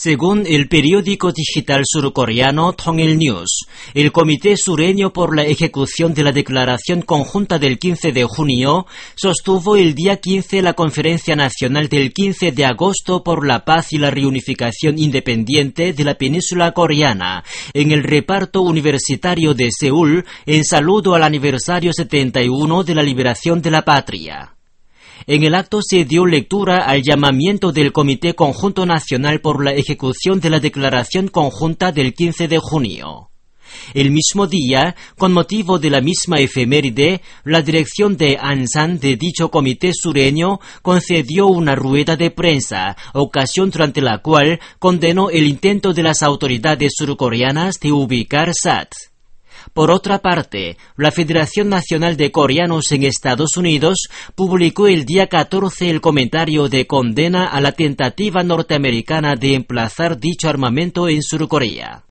Según el periódico digital surcoreano Tongil News, el Comité Sureño por la Ejecución de la Declaración Conjunta del 15 de junio sostuvo el día 15 la Conferencia Nacional del 15 de agosto por la paz y la reunificación independiente de la península coreana en el reparto universitario de Seúl en saludo al aniversario 71 de la liberación de la patria. En el acto se dio lectura al llamamiento del Comité Conjunto Nacional por la Ejecución de la Declaración Conjunta del 15 de junio. El mismo día, con motivo de la misma efeméride, la dirección de Ansan de dicho comité sureño concedió una rueda de prensa, ocasión durante la cual condenó el intento de las autoridades surcoreanas de ubicar SAT. Por otra parte, la Federación Nacional de Coreanos en Estados Unidos publicó el día 14 el comentario de condena a la tentativa norteamericana de emplazar dicho armamento en Surcorea.